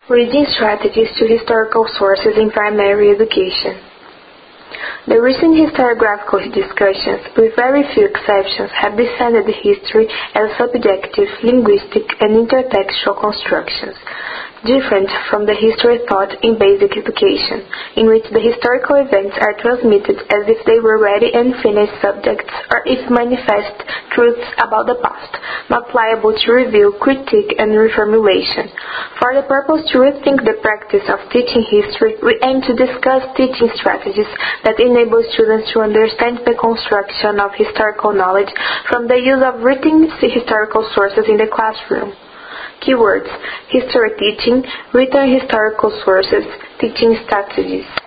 Reading strategies to historical sources in primary education. The recent historiographical discussions, with very few exceptions, have descended history as subjective, linguistic, and intertextual constructions, different from the history taught in basic education, in which the historical events are transmitted as if they were ready and finished subjects or if manifest truths about the past, not liable to review, critique, and reformulation. For the purpose to rethink the practice of teaching history, we aim to discuss teaching strategies that enable students to understand the construction of historical knowledge from the use of written historical sources in the classroom. Keywords: history teaching, written historical sources, teaching strategies.